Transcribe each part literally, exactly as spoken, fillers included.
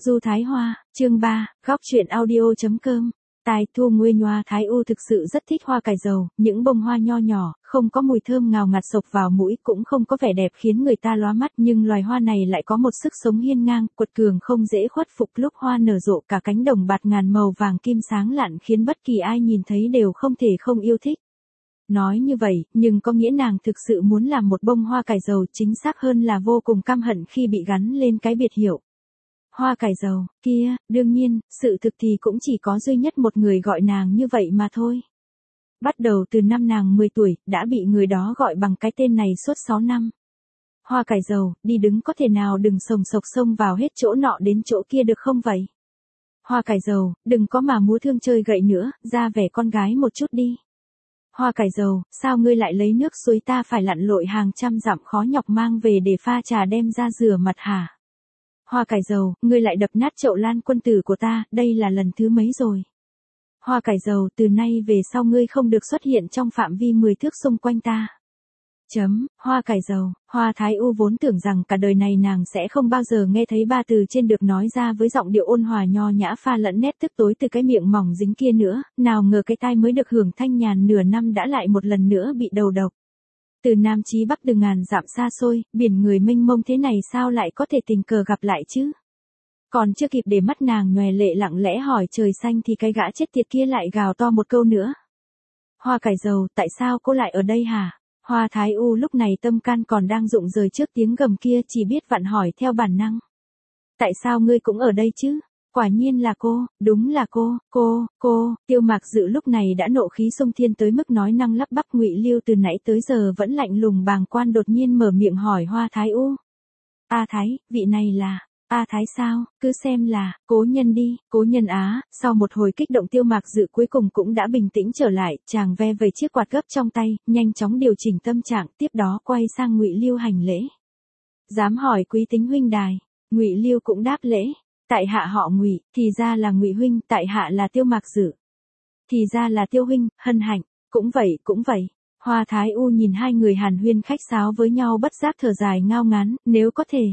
Du Thái Hoa, chương ba, góc truyện audio.com. Tai Thu Nguê Nhoa Thái U thực sự rất thích hoa cải dầu, những bông hoa nho nhỏ, không có mùi thơm ngào ngạt sộc vào mũi, cũng không có vẻ đẹp khiến người ta lóa mắt, nhưng loài hoa này lại có một sức sống hiên ngang, quật cường không dễ khuất phục. Lúc hoa nở rộ, cả cánh đồng bạt ngàn màu vàng kim sáng lạn khiến bất kỳ ai nhìn thấy đều không thể không yêu thích. Nói như vậy, nhưng có nghĩa nàng thực sự muốn làm một bông hoa cải dầu, chính xác hơn là vô cùng căm hận khi bị gắn lên cái biệt hiệu hoa cải dầu kia. Đương nhiên, sự thực thì cũng chỉ có duy nhất một người gọi nàng như vậy mà thôi. Bắt đầu từ năm nàng mười tuổi, đã bị người đó gọi bằng cái tên này suốt sáu năm. Hoa cải dầu, đi đứng có thể nào đừng sồng sộc xông vào hết chỗ nọ đến chỗ kia được không vậy? Hoa cải dầu, đừng có mà múa thương chơi gậy nữa, ra vẻ con gái một chút đi. Hoa cải dầu, sao ngươi lại lấy nước suối ta phải lặn lội hàng trăm dặm khó nhọc mang về để pha trà đem ra rửa mặt hả? Hoa cải dầu, ngươi lại đập nát chậu lan quân tử của ta, đây là lần thứ mấy rồi? Hoa cải dầu, từ nay về sau ngươi không được xuất hiện trong phạm vi mười thước xung quanh ta. Chấm, hoa cải dầu, Hoa Thái U vốn tưởng rằng cả đời này nàng sẽ không bao giờ nghe thấy ba từ trên được nói ra với giọng điệu ôn hòa nho nhã pha lẫn nét tức tối từ cái miệng mỏng dính kia nữa, nào ngờ cái tai mới được hưởng thanh nhàn nửa năm đã lại một lần nữa bị đầu độc. Từ Nam chí Bắc từ ngàn dặm xa xôi, biển người mênh mông thế này sao lại có thể tình cờ gặp lại chứ? Còn chưa kịp để mắt nàng nhòe lệ lặng lẽ hỏi trời xanh thì cái gã chết tiệt kia lại gào to một câu nữa. Hoa cải dầu, tại sao cô lại ở đây hả? Hoa Thái U lúc này tâm can còn đang rụng rời trước tiếng gầm kia, chỉ biết vặn hỏi theo bản năng. Tại sao ngươi cũng ở đây chứ? Quả nhiên là cô, đúng là cô, cô, cô. Tiêu Mạc Dự lúc này đã nộ khí xông thiên tới mức nói năng lắp bắp. Ngụy Lưu từ nãy tới giờ vẫn lạnh lùng bàng quan đột nhiên mở miệng hỏi Hoa Thái U. A Thái, vị này là... A Thái sao, cứ xem là, cố nhân đi, cố nhân á. Sau một hồi kích động Tiêu Mạc Dự cuối cùng cũng đã bình tĩnh trở lại, chàng ve vẩy chiếc quạt gấp trong tay, nhanh chóng điều chỉnh tâm trạng, tiếp đó quay sang Ngụy Lưu hành lễ. Dám hỏi quý tính huynh đài? Ngụy Lưu cũng đáp lễ. Tại hạ họ Ngụy, thì ra là Ngụy huynh, tại hạ là Tiêu Mạc Dự. Thì ra là Tiêu huynh, hân hạnh. Cũng vậy, cũng vậy. Hoa Thái U nhìn hai người hàn huyên khách sáo với nhau bất giác thở dài ngao ngán, nếu có thể.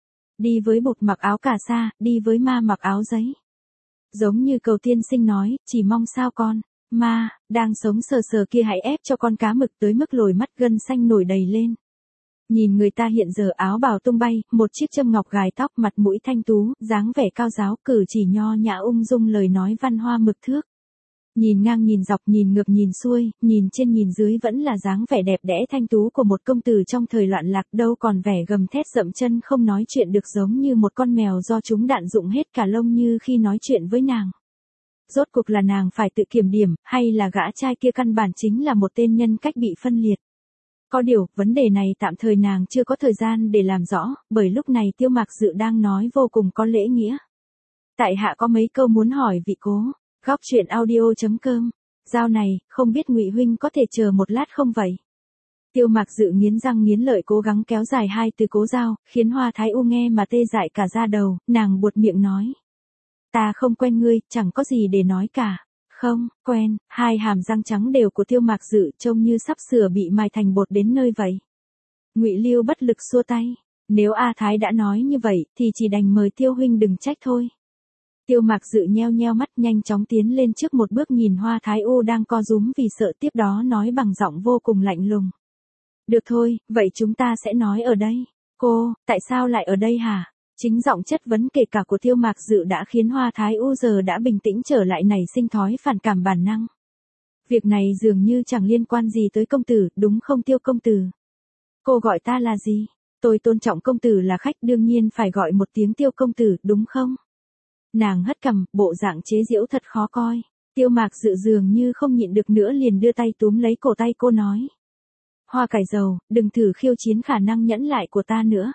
Đi với bụt mặc áo cà sa, đi với ma mặc áo giấy. Giống như Cầu Tiên Sinh nói, chỉ mong sao con, ma, đang sống sờ sờ kia hãy ép cho con cá mực tới mức lồi mắt gân xanh nổi đầy lên. Nhìn người ta hiện giờ áo bào tung bay, một chiếc châm ngọc gài tóc, mặt mũi thanh tú, dáng vẻ cao giáo, cử chỉ nho nhã ung dung, lời nói văn hoa mực thước. Nhìn ngang nhìn dọc, nhìn ngược nhìn xuôi, nhìn trên nhìn dưới vẫn là dáng vẻ đẹp đẽ thanh tú của một công tử trong thời loạn lạc, đâu còn vẻ gầm thét dậm chân không nói chuyện được giống như một con mèo do chúng đạn dụng hết cả lông như khi nói chuyện với nàng. Rốt cuộc là nàng phải tự kiểm điểm, hay là gã trai kia căn bản chính là một tên nhân cách bị phân liệt? Có điều, vấn đề này tạm thời nàng chưa có thời gian để làm rõ, bởi lúc này Tiêu Mạc Dự đang nói vô cùng có lễ nghĩa. Tại hạ có mấy câu muốn hỏi vị cố. Góc truyện audio.com. Giao này, không biết Ngụy huynh có thể chờ một lát không vậy? Tiêu Mạc Dự nghiến răng nghiến lợi cố gắng kéo dài hai từ cố giao, khiến Hoa Thái U nghe mà tê dại cả da đầu, nàng buột miệng nói. Ta không quen ngươi, chẳng có gì để nói cả. Không, quen. Hai hàm răng trắng đều của Tiêu Mạc Dự trông như sắp sửa bị mài thành bột đến nơi vậy. Ngụy Lưu bất lực xua tay. Nếu A Thái đã nói như vậy, thì chỉ đành mời Tiêu huynh đừng trách thôi. Tiêu Mạc Dự nheo nheo mắt nhanh chóng tiến lên trước một bước nhìn Hoa Thái U đang co rúm vì sợ, tiếp đó nói bằng giọng vô cùng lạnh lùng. Được thôi, vậy chúng ta sẽ nói ở đây. Cô, tại sao lại ở đây hả? Chính giọng chất vấn kể cả của Tiêu Mạc Dự đã khiến Hoa Thái U giờ đã bình tĩnh trở lại, nảy sinh thói phản cảm bản năng. Việc này dường như chẳng liên quan gì tới công tử, đúng không Tiêu công tử? Cô gọi ta là gì? Tôi tôn trọng công tử là khách, đương nhiên phải gọi một tiếng Tiêu công tử, đúng không? Nàng hất cằm, bộ dạng chế giễu thật khó coi. Tiêu Mạc Dự dường như không nhịn được nữa liền đưa tay túm lấy cổ tay cô nói. Hoa cải dầu, đừng thử khiêu chiến khả năng nhẫn lại của ta nữa.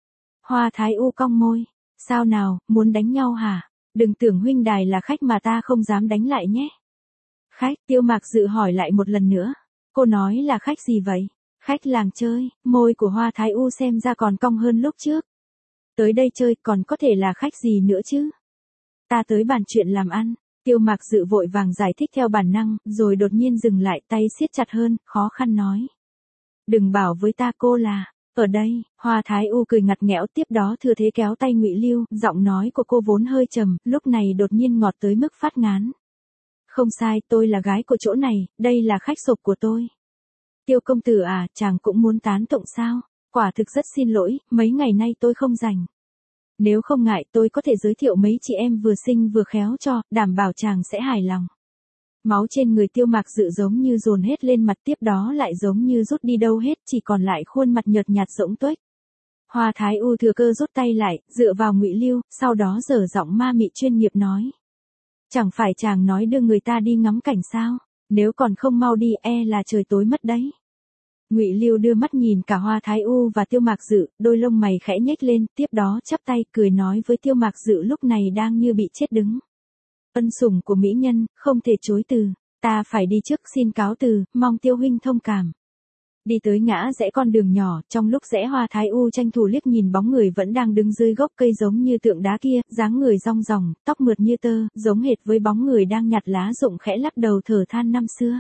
Hoa Thái U cong môi. Sao nào, muốn đánh nhau hả? Đừng tưởng huynh đài là khách mà ta không dám đánh lại nhé. Khách? Tiêu Mạc Dự hỏi lại một lần nữa. Cô nói là khách gì vậy? Khách làng chơi. Môi của Hoa Thái U xem ra còn cong hơn lúc trước. Tới đây chơi còn có thể là khách gì nữa chứ? Ta tới bàn chuyện làm ăn. Tiêu Mạc Dự vội vàng giải thích theo bản năng, rồi đột nhiên dừng lại, tay siết chặt hơn, khó khăn nói. Đừng bảo với ta cô là, Ở đây, Hoa Thái U cười ngặt nghẽo, tiếp đó thừa thế kéo tay Ngụy Lưu, giọng nói của cô vốn hơi trầm, lúc này đột nhiên ngọt tới mức phát ngán. Không sai, tôi là gái của chỗ này, đây là khách sộp của tôi. Tiêu công tử à, chàng cũng muốn tán tụng sao? Quả thực rất xin lỗi, mấy ngày nay tôi không rảnh. Nếu không ngại tôi có thể giới thiệu mấy chị em vừa xinh vừa khéo cho, đảm bảo chàng sẽ hài lòng. Máu trên người Tiêu Mạc Dự giống như dồn hết lên mặt, tiếp đó lại giống như rút đi đâu hết, chỉ còn lại khuôn mặt nhợt nhạt rỗng tuếch. Hoa Thái U thừa cơ rút tay lại, dựa vào Ngụy Lưu, sau đó giở giọng ma mị chuyên nghiệp nói. Chẳng phải chàng nói đưa người ta đi ngắm cảnh sao, nếu còn không mau đi e là trời tối mất đấy. Ngụy Lưu đưa mắt nhìn cả Hoa Thái U và Tiêu Mạc Dự, đôi lông mày khẽ nhếch lên, tiếp đó chắp tay cười nói với Tiêu Mạc Dự lúc này đang như bị chết đứng. Ân sủng của mỹ nhân, không thể chối từ, ta phải đi trước xin cáo từ, mong Tiêu huynh thông cảm. Đi tới ngã rẽ con đường nhỏ, trong lúc rẽ Hoa Thái U tranh thủ liếc nhìn bóng người vẫn đang đứng dưới gốc cây giống như tượng đá kia, dáng người rong ròng, tóc mượt như tơ, giống hệt với bóng người đang nhặt lá rụng khẽ lắc đầu thở than năm xưa.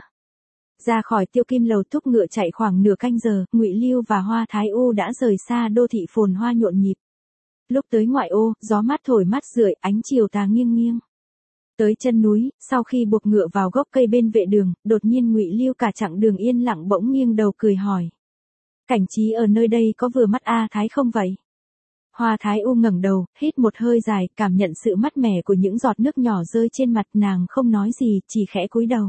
Ra khỏi Tiêu Kim Lầu thúc ngựa chạy khoảng nửa canh giờ, Ngụy Lưu và Hoa Thái U đã rời xa đô thị phồn hoa nhộn nhịp. Lúc tới ngoại ô, gió mát thổi mát rượi, ánh chiều tà nghiêng nghiêng. Tới chân núi, sau khi buộc ngựa vào gốc cây bên vệ đường, đột nhiên Ngụy Lưu cả chặng đường yên lặng bỗng nghiêng đầu cười hỏi. Cảnh trí ở nơi đây có vừa mắt A Thái không vậy? Hoa Thái U ngẩng đầu, hít một hơi dài, cảm nhận sự mát mẻ của những giọt nước nhỏ rơi trên mặt, nàng không nói gì, chỉ khẽ cúi đầu.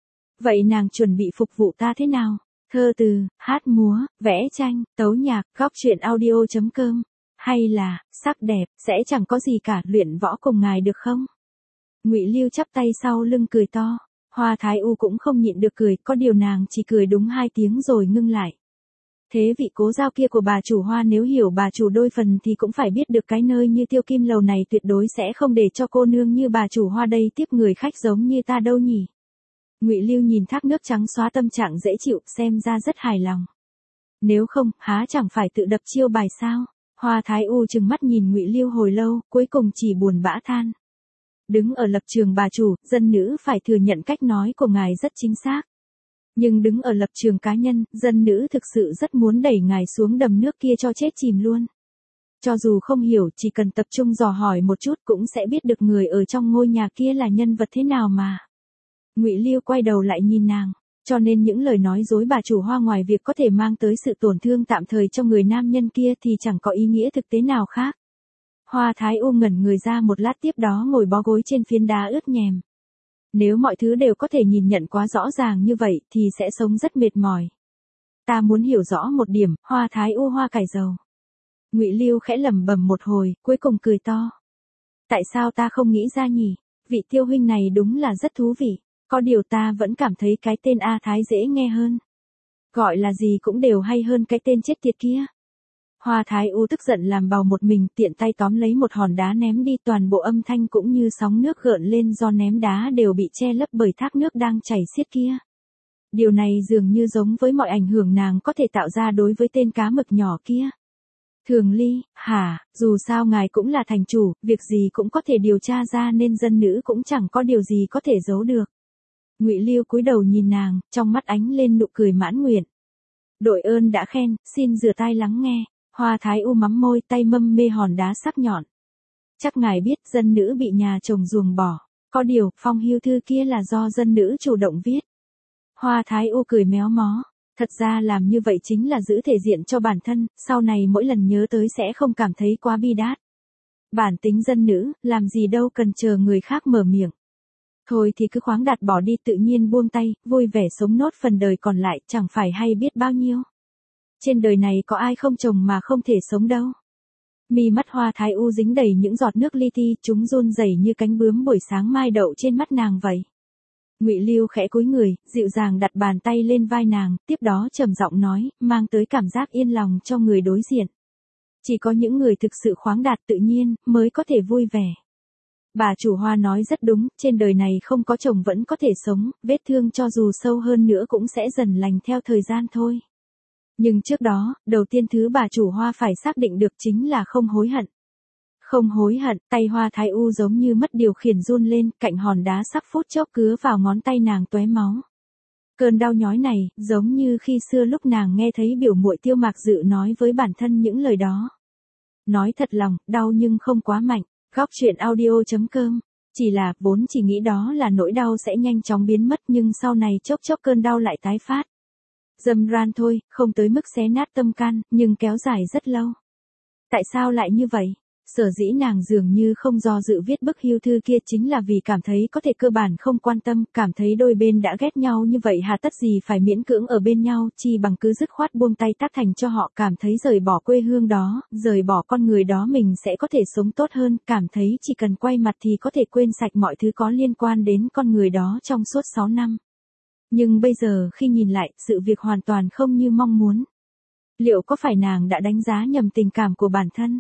Vậy nàng chuẩn bị phục vụ ta thế nào? Thơ từ, hát múa, vẽ tranh, tấu nhạc, góc truyện audio chấm com. Hay là, sắc đẹp, sẽ chẳng có gì cả, luyện võ cùng ngài được không? Ngụy Lưu chắp tay sau lưng cười to. Hoa Thái U cũng không nhịn được cười, có điều nàng chỉ cười đúng hai tiếng rồi ngưng lại. Thế vị cố giao kia của bà chủ Hoa nếu hiểu bà chủ đôi phần thì cũng phải biết được cái nơi như Tiêu Kim Lầu này tuyệt đối sẽ không để cho cô nương như bà chủ Hoa đây tiếp người khách giống như ta đâu nhỉ. Ngụy Lưu nhìn thác nước trắng xóa tâm trạng dễ chịu, xem ra rất hài lòng. Nếu không, há chẳng phải tự đập chiêu bài sao? Hoa Thái U trừng mắt nhìn Ngụy Lưu hồi lâu, cuối cùng chỉ buồn bã than. Đứng ở lập trường bà chủ, dân nữ phải thừa nhận cách nói của ngài rất chính xác. Nhưng đứng ở lập trường cá nhân, dân nữ thực sự rất muốn đẩy ngài xuống đầm nước kia cho chết chìm luôn. Cho dù không hiểu, chỉ cần tập trung dò hỏi một chút cũng sẽ biết được người ở trong ngôi nhà kia là nhân vật thế nào mà. Ngụy Lưu quay đầu lại nhìn nàng, cho nên những lời nói dối bà chủ Hoa ngoài việc có thể mang tới sự tổn thương tạm thời cho người nam nhân kia thì chẳng có ý nghĩa thực tế nào khác. Hoa Thái U ngẩn người ra một lát, tiếp đó ngồi bó gối trên phiến đá ướt nhèm. Nếu mọi thứ đều có thể nhìn nhận quá rõ ràng như vậy thì sẽ sống rất mệt mỏi. Ta muốn hiểu rõ một điểm, Hoa Thái U hoa cải dầu. Ngụy Lưu khẽ lẩm bẩm một hồi, cuối cùng cười to. Tại sao ta không nghĩ ra nhỉ? Vị Tiêu huynh này đúng là rất thú vị. Có điều ta vẫn cảm thấy cái tên A Thái dễ nghe hơn. Gọi là gì cũng đều hay hơn cái tên chết tiệt kia. Hoa Thái U tức giận làm bầu một mình, tiện tay tóm lấy một hòn đá ném đi, toàn bộ âm thanh cũng như sóng nước gợn lên do ném đá đều bị che lấp bởi thác nước đang chảy xiết kia. Điều này dường như giống với mọi ảnh hưởng nàng có thể tạo ra đối với tên cá mực nhỏ kia. Thường Ly, hả, dù sao ngài cũng là thành chủ, việc gì cũng có thể điều tra ra nên dân nữ cũng chẳng có điều gì có thể giấu được. Ngụy Lưu cúi đầu nhìn nàng, trong mắt ánh lên nụ cười mãn nguyện. Đội ơn đã khen, xin rửa tai lắng nghe. Hoa Thái U mắm môi, tay mâm mê hòn đá sắc nhọn. Chắc ngài biết dân nữ bị nhà chồng ruồng bỏ. Có điều, phong hưu thư kia là do dân nữ chủ động viết. Hoa Thái U cười méo mó. Thật ra làm như vậy chính là giữ thể diện cho bản thân, sau này mỗi lần nhớ tới sẽ không cảm thấy quá bi đát. Bản tính dân nữ, làm gì đâu cần chờ người khác mở miệng. Thôi thì cứ khoáng đạt bỏ đi, tự nhiên buông tay, vui vẻ sống nốt phần đời còn lại, chẳng phải hay biết bao nhiêu. Trên đời này có ai không chồng mà không thể sống đâu. Mi mắt Hoa Thái U dính đầy những giọt nước li ti, chúng run rẩy như cánh bướm buổi sáng mai đậu trên mắt nàng vậy. Ngụy Lưu khẽ cúi người, dịu dàng đặt bàn tay lên vai nàng, tiếp đó trầm giọng nói, mang tới cảm giác yên lòng cho người đối diện. Chỉ có những người thực sự khoáng đạt tự nhiên, mới có thể vui vẻ. Bà chủ Hoa nói rất đúng, trên đời này không có chồng vẫn có thể sống, vết thương cho dù sâu hơn nữa cũng sẽ dần lành theo thời gian thôi. Nhưng trước đó, đầu tiên thứ bà chủ Hoa phải xác định được chính là không hối hận. Không hối hận, tay Hoa Thái U giống như mất điều khiển run lên, cạnh hòn đá sắc phút chốc cứa vào ngón tay nàng tóe máu. Cơn đau nhói này, giống như khi xưa lúc nàng nghe thấy biểu muội Tiêu Mạc Dự nói với bản thân những lời đó. Nói thật lòng, đau nhưng không quá mạnh. Góc truyện audio chấm com. Chỉ là, vốn chỉ nghĩ đó là nỗi đau sẽ nhanh chóng biến mất nhưng sau này chốc chốc cơn đau lại tái phát. Dâm ran thôi, không tới mức xé nát tâm can, nhưng kéo dài rất lâu. Tại sao lại như vậy? Sở dĩ nàng dường như không do dự viết bức hưu thư kia chính là vì cảm thấy có thể cơ bản không quan tâm, cảm thấy đôi bên đã ghét nhau như vậy hà tất gì phải miễn cưỡng ở bên nhau, chi bằng cứ dứt khoát buông tay tác thành cho họ, cảm thấy rời bỏ quê hương đó, rời bỏ con người đó mình sẽ có thể sống tốt hơn, cảm thấy chỉ cần quay mặt thì có thể quên sạch mọi thứ có liên quan đến con người đó trong suốt sáu năm. Nhưng bây giờ khi nhìn lại, sự việc hoàn toàn không như mong muốn. Liệu có phải nàng đã đánh giá nhầm tình cảm của bản thân?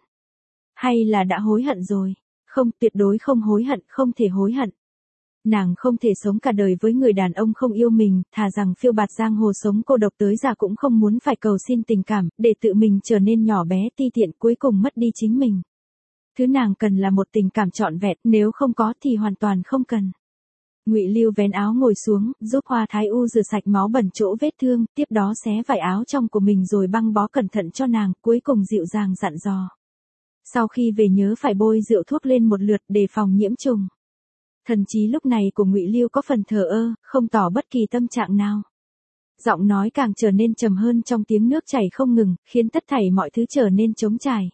Hay là đã hối hận rồi? Không, tuyệt đối không hối hận, không thể hối hận. Nàng không thể sống cả đời với người đàn ông không yêu mình, thà rằng phiêu bạt giang hồ sống cô độc tới già cũng không muốn phải cầu xin tình cảm, để tự mình trở nên nhỏ bé ti tiện cuối cùng mất đi chính mình. Thứ nàng cần là một tình cảm trọn vẹn, nếu không có thì hoàn toàn không cần. Ngụy Lưu vén áo ngồi xuống, giúp Hoa Thái U rửa sạch máu bẩn chỗ vết thương, tiếp đó xé vải áo trong của mình rồi băng bó cẩn thận cho nàng, cuối cùng dịu dàng dặn dò. Sau khi về nhớ phải bôi rượu thuốc lên một lượt để phòng nhiễm trùng. Thần trí lúc này của Ngụy Lưu có phần thờ ơ, không tỏ bất kỳ tâm trạng nào. Giọng nói càng trở nên trầm hơn trong tiếng nước chảy không ngừng, khiến tất thảy mọi thứ trở nên trống trải.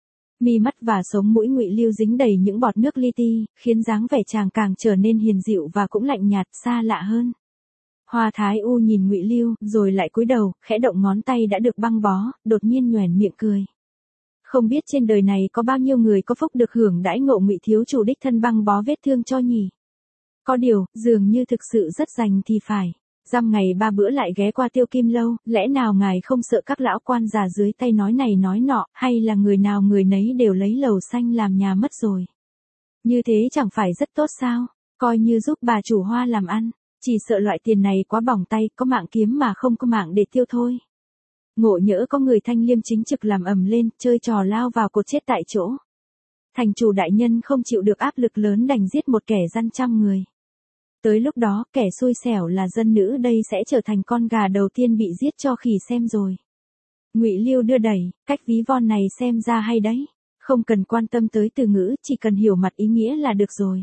Mi mắt và sống mũi Ngụy Lưu dính đầy những bọt nước li ti, khiến dáng vẻ chàng càng trở nên hiền dịu và cũng lạnh nhạt, xa lạ hơn. Hoa Thái U nhìn Ngụy Lưu, rồi lại cúi đầu, khẽ động ngón tay đã được băng bó, đột nhiên nhoẻn miệng cười. Không biết trên đời này có bao nhiêu người có phúc được hưởng đãi ngộ Ngụy thiếu chủ đích thân băng bó vết thương cho nhỉ? Có điều, dường như thực sự rất dành thì phải. Dăm ngày ba bữa lại ghé qua Tiêu Kim lâu, lẽ nào ngài không sợ các lão quan già dưới tay nói này nói nọ, hay là người nào người nấy đều lấy lầu xanh làm nhà mất rồi? Như thế chẳng phải rất tốt sao? Coi như giúp bà chủ Hoa làm ăn, chỉ sợ loại tiền này quá bỏng tay, có mạng kiếm mà không có mạng để tiêu thôi. Ngộ nhỡ có người thanh liêm chính trực làm ầm lên, chơi trò lao vào cột chết tại chỗ. Thành chủ đại nhân không chịu được áp lực lớn đành giết một kẻ gian trăm người. Tới lúc đó, kẻ xui xẻo là dân nữ đây sẽ trở thành con gà đầu tiên bị giết cho khỉ xem rồi. Ngụy Lưu đưa đẩy, cách ví von này xem ra hay đấy. Không cần quan tâm tới từ ngữ, chỉ cần hiểu mặt ý nghĩa là được rồi.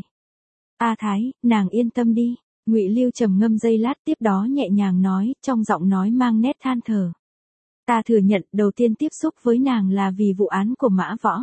A Thái, nàng yên tâm đi. Ngụy Lưu trầm ngâm giây lát tiếp đó nhẹ nhàng nói, trong giọng nói mang nét than thở. Ta thừa nhận đầu tiên tiếp xúc với nàng là vì vụ án của Mã Võ.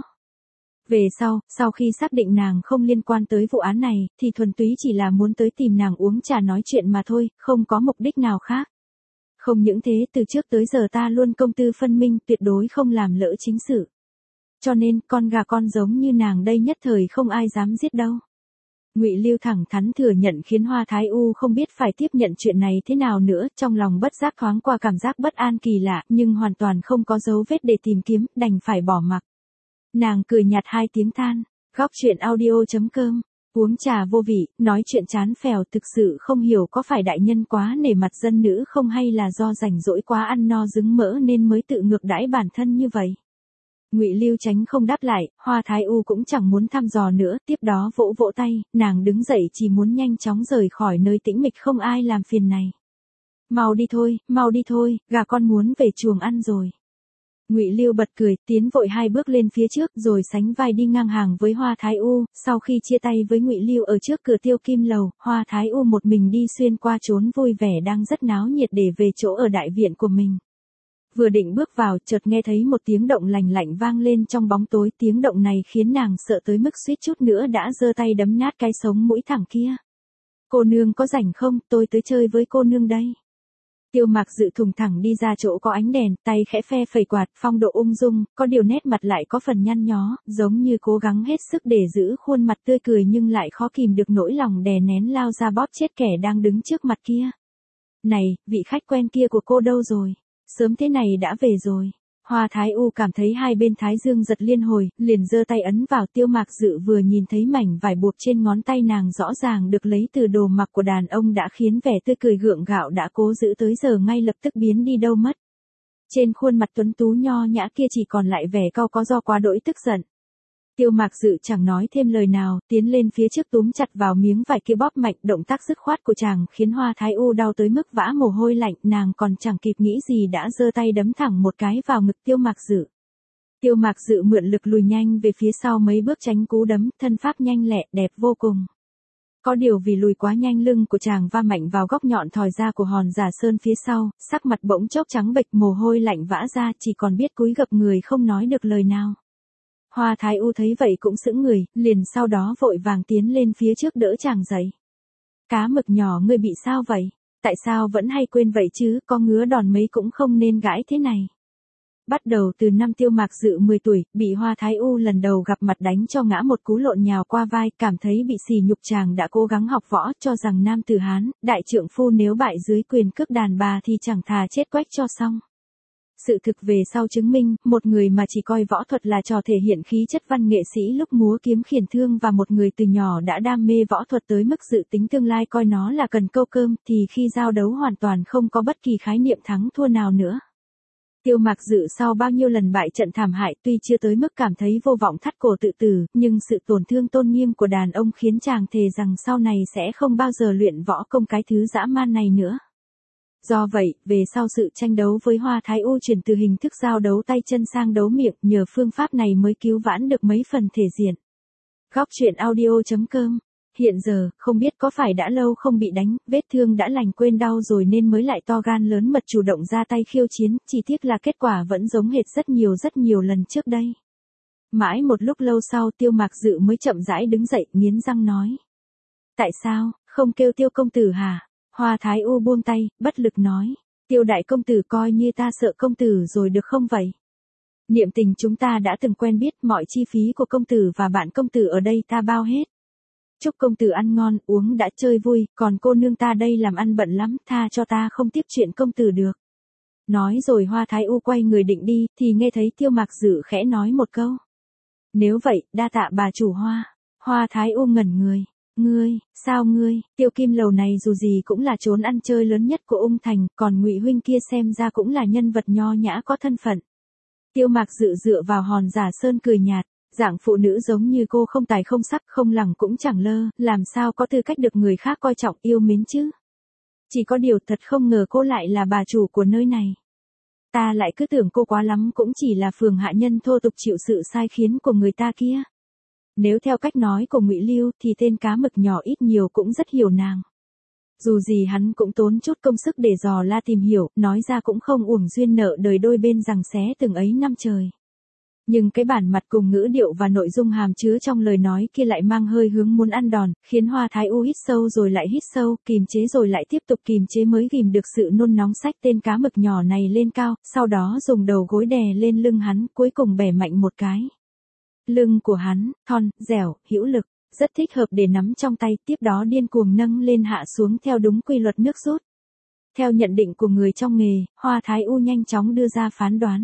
Về sau, sau khi xác định nàng không liên quan tới vụ án này, thì thuần túy chỉ là muốn tới tìm nàng uống trà nói chuyện mà thôi, không có mục đích nào khác. Không những thế, từ trước tới giờ ta luôn công tư phân minh, tuyệt đối không làm lỡ chính sự. Cho nên, con gà con giống như nàng đây nhất thời không ai dám giết đâu. Ngụy Lưu thẳng thắn thừa nhận khiến Hoa Thái U không biết phải tiếp nhận chuyện này thế nào nữa, trong lòng bất giác thoáng qua cảm giác bất an kỳ lạ, nhưng hoàn toàn không có dấu vết để tìm kiếm, đành phải bỏ mặc. Nàng cười nhạt hai tiếng than, góc truyện audio chấm com, uống trà vô vị, nói chuyện chán phèo, thực sự không hiểu có phải đại nhân quá nể mặt dân nữ không hay là do rảnh rỗi quá ăn no dứng mỡ nên mới tự ngược đãi bản thân như vậy. Ngụy Lưu tránh không đáp lại, Hoa Thái U cũng chẳng muốn thăm dò nữa, tiếp đó vỗ vỗ tay, nàng đứng dậy chỉ muốn nhanh chóng rời khỏi nơi tĩnh mịch không ai làm phiền này. Mau đi thôi, mau đi thôi, gà con muốn về chuồng ăn rồi. Ngụy Lưu bật cười, tiến vội hai bước lên phía trước rồi sánh vai đi ngang hàng với Hoa Thái U, sau khi chia tay với Ngụy Lưu ở trước cửa Tiêu Kim lầu, Hoa Thái U một mình đi xuyên qua trốn vui vẻ đang rất náo nhiệt để về chỗ ở đại viện của mình. Vừa định bước vào, chợt nghe thấy một tiếng động lành lạnh vang lên trong bóng tối, tiếng động này khiến nàng sợ tới mức suýt chút nữa đã giơ tay đấm nát cái sống mũi thẳng kia. Cô nương có rảnh không, tôi tới chơi với cô nương đây. Tiêu Mạc Dự thùng thẳng đi ra chỗ có ánh đèn, tay khẽ phe phẩy quạt, phong độ ung dung, có điều nét mặt lại có phần nhăn nhó, giống như cố gắng hết sức để giữ khuôn mặt tươi cười nhưng lại khó kìm được nỗi lòng đè nén lao ra bóp chết kẻ đang đứng trước mặt kia. Này, vị khách quen kia của cô đâu rồi? Sớm thế này đã về rồi. Hoa Thái U cảm thấy hai bên thái dương giật liên hồi, liền giơ tay ấn vào. Tiêu Mạc Dự vừa nhìn thấy mảnh vải buộc trên ngón tay nàng rõ ràng được lấy từ đồ mặc của đàn ông đã khiến vẻ tươi cười gượng gạo đã cố giữ tới giờ ngay lập tức biến đi đâu mất. Trên khuôn mặt tuấn tú nho nhã kia chỉ còn lại vẻ cau có do quá đỗi tức giận. Tiêu Mạc Dự chẳng nói thêm lời nào, tiến lên phía trước túm chặt vào miếng vải kia bóp mạnh, động tác dứt khoát của chàng khiến Hoa Thái U đau tới mức vã mồ hôi lạnh, nàng còn chẳng kịp nghĩ gì đã giơ tay đấm thẳng một cái vào ngực Tiêu Mạc Dự. Tiêu Mạc Dự mượn lực lùi nhanh về phía sau mấy bước tránh cú đấm, thân pháp nhanh lẹ, đẹp vô cùng. Có điều vì lùi quá nhanh, lưng của chàng va mạnh vào góc nhọn thòi ra của hòn giả sơn phía sau, sắc mặt bỗng chốc trắng bệch, mồ hôi lạnh vã ra, chỉ còn biết cúi gập người không nói được lời nào. Hoa Thái U thấy vậy cũng sững người, liền sau đó vội vàng tiến lên phía trước đỡ chàng dậy. Cá mực nhỏ, ngươi bị sao vậy? Tại sao vẫn hay quên vậy chứ, có ngứa đòn mấy cũng không nên gãi thế này. Bắt đầu từ năm Tiêu Mạc Dự mười tuổi, bị Hoa Thái U lần đầu gặp mặt đánh cho ngã một cú lộn nhào qua vai, cảm thấy bị sỉ nhục, chàng đã cố gắng học võ, cho rằng nam tử Hán, đại trượng phu nếu bại dưới quyền cước đàn bà thì chẳng thà chết quách cho xong. Sự thực về sau chứng minh, một người mà chỉ coi võ thuật là trò thể hiện khí chất văn nghệ sĩ lúc múa kiếm khiển thương và một người từ nhỏ đã đam mê võ thuật tới mức dự tính tương lai coi nó là cần câu cơm thì khi giao đấu hoàn toàn không có bất kỳ khái niệm thắng thua nào nữa. Tiêu Mạc Dự sau bao nhiêu lần bại trận thảm hại tuy chưa tới mức cảm thấy vô vọng thắt cổ tự tử, nhưng sự tổn thương tôn nghiêm của đàn ông khiến chàng thề rằng sau này sẽ không bao giờ luyện võ công cái thứ dã man này nữa. Do vậy, về sau sự tranh đấu với Hoa Thái U chuyển từ hình thức giao đấu tay chân sang đấu miệng, nhờ phương pháp này mới cứu vãn được mấy phần thể diện. Góc truyện audio chấm com. Hiện giờ, không biết có phải đã lâu không bị đánh, vết thương đã lành quên đau rồi nên mới lại to gan lớn mật chủ động ra tay khiêu chiến, chỉ tiếc là kết quả vẫn giống hệt rất nhiều rất nhiều lần trước đây. Mãi một lúc lâu sau, Tiêu Mạc Dự mới chậm rãi đứng dậy, nghiến răng nói. Tại sao, không kêu Tiêu công tử hả? Hoa Thái U buông tay, bất lực nói. Tiêu đại công tử, coi như ta sợ công tử rồi được không vậy? Niệm tình chúng ta đã từng quen biết, mọi chi phí của công tử và bạn công tử ở đây ta bao hết. Chúc công tử ăn ngon, uống đã, chơi vui, còn cô nương ta đây làm ăn bận lắm, tha cho ta không tiếp chuyện công tử được. Nói rồi Hoa Thái U quay người định đi, thì nghe thấy Tiêu Mạc Dự khẽ nói một câu. Nếu vậy, đa tạ bà chủ Hoa. Hoa Thái U ngẩn người. Ngươi, sao ngươi, Tiêu Kim Lầu này dù gì cũng là trốn ăn chơi lớn nhất của Ung Thành, còn Ngụy huynh kia xem ra cũng là nhân vật nho nhã có thân phận. Tiêu Mạc Dự dựa vào hòn giả sơn cười nhạt. Dạng phụ nữ giống như cô không tài không sắc, không lẳng cũng chẳng lơ, làm sao có tư cách được người khác coi trọng yêu mến chứ? Chỉ có điều thật không ngờ cô lại là bà chủ của nơi này. Ta lại cứ tưởng cô quá lắm cũng chỉ là phường hạ nhân thô tục chịu sự sai khiến của người ta kia. Nếu theo cách nói của Ngụy Lưu thì tên cá mực nhỏ ít nhiều cũng rất hiểu nàng. Dù gì hắn cũng tốn chút công sức để dò la tìm hiểu, nói ra cũng không uổng duyên nợ đời đôi bên rằng xé từng ấy năm trời. Nhưng cái bản mặt cùng ngữ điệu và nội dung hàm chứa trong lời nói kia lại mang hơi hướng muốn ăn đòn, khiến Hoa Thái U hít sâu rồi lại hít sâu, kìm chế rồi lại tiếp tục kìm chế mới ghìm được sự nôn nóng xách tên cá mực nhỏ này lên cao, sau đó dùng đầu gối đè lên lưng hắn, cuối cùng bẻ mạnh một cái. Lưng của hắn, thon, dẻo, hữu lực, rất thích hợp để nắm trong tay, tiếp đó điên cuồng nâng lên hạ xuống theo đúng quy luật nước rút. Theo nhận định của người trong nghề, Hoa Thái U nhanh chóng đưa ra phán đoán.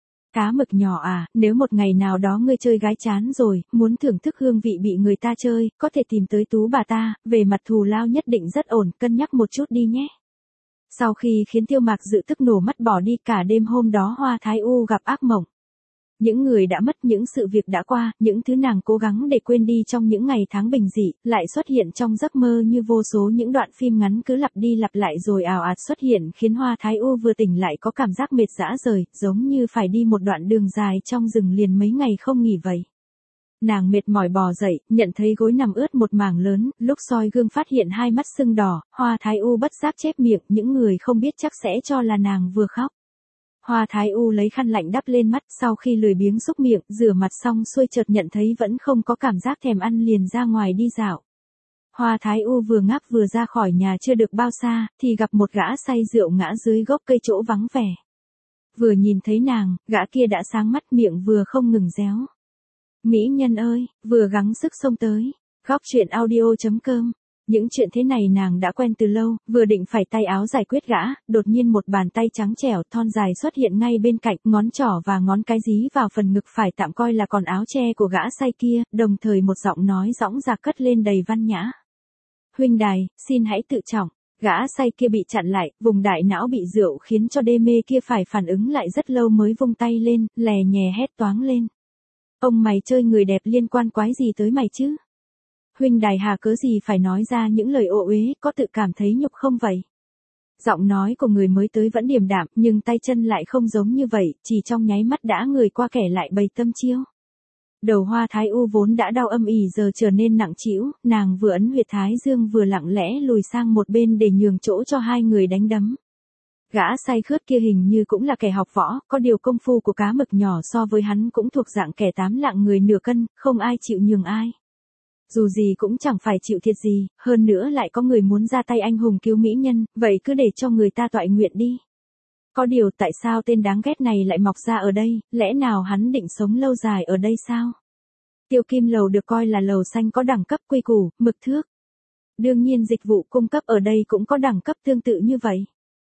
Cá mực nhỏ à, nếu một ngày nào đó ngươi chơi gái chán rồi, muốn thưởng thức hương vị bị người ta chơi, có thể tìm tới tú bà ta, về mặt thù lao nhất định rất ổn, cân nhắc một chút đi nhé. Sau khi khiến Tiêu Mạc Dự tức nổ mắt bỏ đi, cả đêm hôm đó Hoa Thái U gặp ác mộng. Những người đã mất, những sự việc đã qua, những thứ nàng cố gắng để quên đi trong những ngày tháng bình dị, lại xuất hiện trong giấc mơ như vô số những đoạn phim ngắn cứ lặp đi lặp lại rồi ào ạt xuất hiện, khiến Hoa Thái U vừa tỉnh lại có cảm giác mệt rã rời, giống như phải đi một đoạn đường dài trong rừng liền mấy ngày không nghỉ vậy. Nàng mệt mỏi bò dậy, nhận thấy gối nằm ướt một mảng lớn, lúc soi gương phát hiện hai mắt sưng đỏ, Hoa Thái U bất giác chép miệng, những người không biết chắc sẽ cho là nàng vừa khóc. Hoa Thái U lấy khăn lạnh đắp lên mắt, sau khi lười biếng xúc miệng, rửa mặt xong xuôi chợt nhận thấy vẫn không có cảm giác thèm ăn liền ra ngoài đi dạo. Hoa Thái U vừa ngáp vừa ra khỏi nhà chưa được bao xa, thì gặp một gã say rượu ngã dưới gốc cây chỗ vắng vẻ. Vừa nhìn thấy nàng, gã kia đã sáng mắt, miệng vừa không ngừng réo. Mỹ nhân ơi, vừa gắng sức xông tới. Góc truyện audio chấm com. Những chuyện thế này nàng đã quen từ lâu, vừa định phải tay áo giải quyết gã, đột nhiên một bàn tay trắng trẻo thon dài xuất hiện ngay bên cạnh, ngón trỏ và ngón cái dí vào phần ngực phải tạm coi là còn áo che của gã say kia, đồng thời một giọng nói dõng dạc cất lên đầy văn nhã. Huynh đài, xin hãy tự trọng. Gã say kia bị chặn lại, vùng đại não bị rượu khiến cho đê mê kia phải phản ứng lại rất lâu mới vung tay lên, lè nhè hét toáng lên. Ông mày chơi người đẹp liên quan quái gì tới mày chứ? Huynh đài hà cớ gì phải nói ra những lời ô uế, có tự cảm thấy nhục không vậy? Giọng nói của người mới tới vẫn điềm đạm, nhưng tay chân lại không giống như vậy, chỉ trong nháy mắt đã người qua kẻ lại bày tâm chiêu. Đầu Hoa Thái U vốn đã đau âm ỉ giờ trở nên nặng trĩu, nàng vừa ấn huyệt thái dương vừa lặng lẽ lùi sang một bên để nhường chỗ cho hai người đánh đấm. Gã say khướt kia hình như cũng là kẻ học võ, có điều công phu của cá mực nhỏ so với hắn cũng thuộc dạng kẻ tám lạng người nửa cân, không ai chịu nhường ai. Dù gì cũng chẳng phải chịu thiệt gì, hơn nữa lại có người muốn ra tay anh hùng cứu mỹ nhân, vậy cứ để cho người ta toại nguyện đi. Có điều tại sao tên đáng ghét này lại mọc ra ở đây, lẽ nào hắn định sống lâu dài ở đây sao? Tiêu Kim Lầu được coi là lầu xanh có đẳng cấp quy củ, mực thước. Đương nhiên dịch vụ cung cấp ở đây cũng có đẳng cấp tương tự như vậy.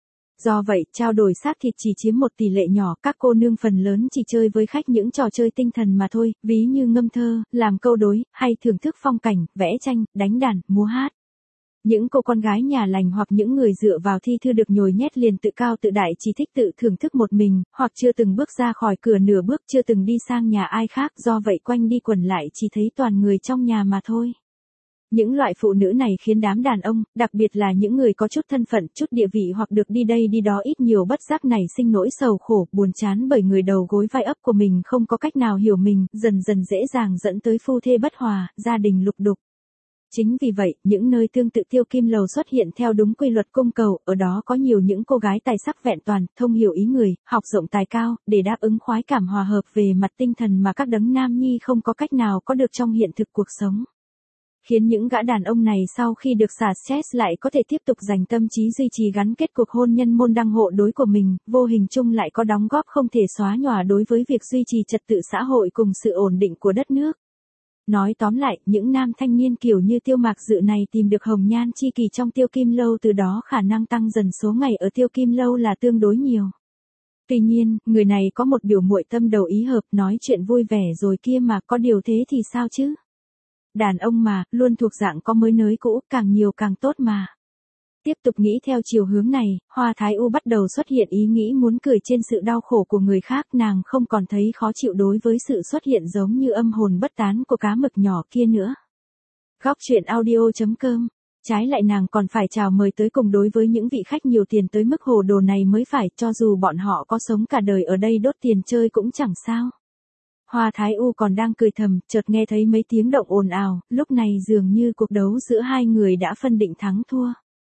Do vậy, trao đổi xác thịt chỉ chiếm một tỷ lệ nhỏ, các cô nương phần lớn chỉ chơi với khách những trò chơi tinh thần mà thôi, ví như ngâm thơ, làm câu đối, hay thưởng thức phong cảnh, vẽ tranh, đánh đàn, múa hát. Những cô con gái nhà lành hoặc những người dựa vào thi thư được nhồi nhét liền tự cao tự đại chỉ thích tự thưởng thức một mình, hoặc chưa từng bước ra khỏi cửa nửa bước, chưa từng đi sang nhà ai khác, do vậy quanh đi quẩn lại chỉ thấy toàn người trong nhà mà thôi. Những loại phụ nữ này khiến đám đàn ông, đặc biệt là những người có chút thân phận, chút địa vị hoặc được đi đây đi đó ít nhiều bất giác nảy sinh nỗi sầu khổ, buồn chán bởi người đầu gối vai ấp của mình không có cách nào hiểu mình, dần dần dễ dàng dẫn tới phu thê bất hòa, gia đình lục đục. Chính vì vậy, những nơi tương tự Tiêu Kim Lầu xuất hiện theo đúng quy luật cung cầu, ở đó có nhiều những cô gái tài sắc vẹn toàn, thông hiểu ý người, học rộng tài cao, để đáp ứng khoái cảm hòa hợp về mặt tinh thần mà các đấng nam nhi không có cách nào có được trong hiện thực cuộc sống. Khiến những gã đàn ông này sau khi được xả stress lại có thể tiếp tục dành tâm trí duy trì gắn kết cuộc hôn nhân môn đăng hộ đối của mình, vô hình chung lại có đóng góp không thể xóa nhòa đối với việc duy trì trật tự xã hội cùng sự ổn định của đất nước. Nói tóm lại, những nam thanh niên kiểu như Tiêu Mạc Dự này tìm được hồng nhan chi kỷ trong Tiêu Kim Lâu, từ đó khả năng tăng dần số ngày ở Tiêu Kim Lâu là tương đối nhiều. Tuy nhiên, người này có một biểu muội tâm đầu ý hợp, nói chuyện vui vẻ rồi kia mà, có điều thế thì sao chứ? Đàn ông mà, luôn thuộc dạng có mới nới cũ, càng nhiều càng tốt mà. Tiếp tục nghĩ theo chiều hướng này, Hoa Thái U bắt đầu xuất hiện ý nghĩ muốn cười trên sự đau khổ của người khác, nàng không còn thấy khó chịu đối với sự xuất hiện giống như âm hồn bất tán của cá mực nhỏ kia nữa. Góc truyện audio chấm com. Trái lại nàng còn phải chào mời tới cùng đối với những vị khách nhiều tiền tới mức hồ đồ này mới phải, cho dù bọn họ có sống cả đời ở đây đốt tiền chơi cũng chẳng sao. Hoa Thái U còn đang cười thầm, chợt nghe thấy mấy tiếng động ồn ào, lúc này dường như cuộc đấu giữa hai người đã phân định thắng thua.